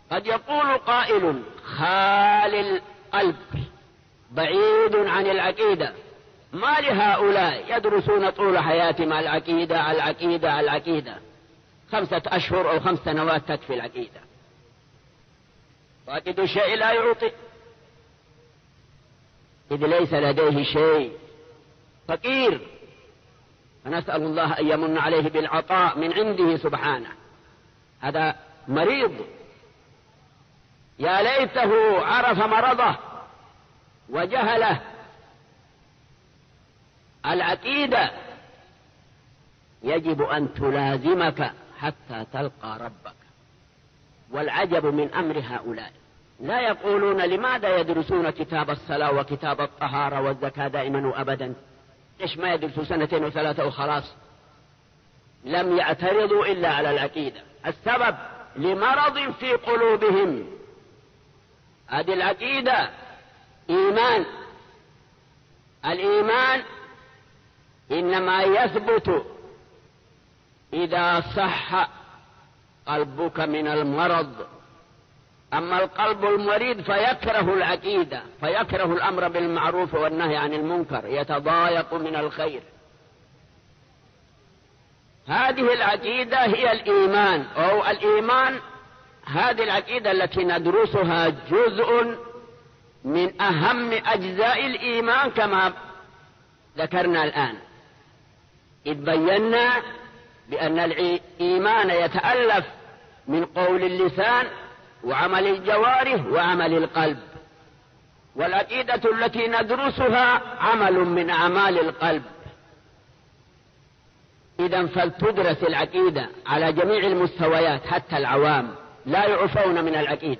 قد يقول قائل: خال القلب بعيد عن العقيدة، ما لهؤلاء يدرسون طول حياتهم العقيدة العقيدة العقيدة، 5 أشهر أو 5 سنوات تكفي العقيدة. فاقد الشيء لا يعطي، إذ ليس لديه شيء، فقير. فنسأل الله أن يمن عليه بالعطاء من عنده سبحانه. هذا مريض، يا ليته عرف مرضه وجهله. العقيدة يجب أن تلازمك حتى تلقى ربك. والعجب من أمر هؤلاء، لا يقولون: لماذا يدرسون كتاب الصلاة وكتاب الطهارة والزكاة دائما وأبدا؟ ليش ما يدرسوا 2 و3 وخلاص؟ لم يعترضوا إلا على العقيدة. السبب لمرض في قلوبهم. هذه العقيدة إيمان. الإيمان إنما يثبت إذا صح قلبك من المرض. أما القلب المريض فيكره العقيدة، فيكره الأمر بالمعروف والنهي عن المنكر، يتضايق من الخير. هذه العقيدة هي الإيمان، أو الإيمان. هذه العقيدة التي ندرسها جزء من أهم أجزاء الإيمان كما ذكرنا الآن، إذ بينا بأن الإيمان يتألف من قول اللسان وعمل الجوارح وعمل القلب، والعقيدة التي ندرسها عمل من أعمال القلب. إذن فلتدرس العقيدة على جميع المستويات، حتى العوام لا يعفون من العقيدة.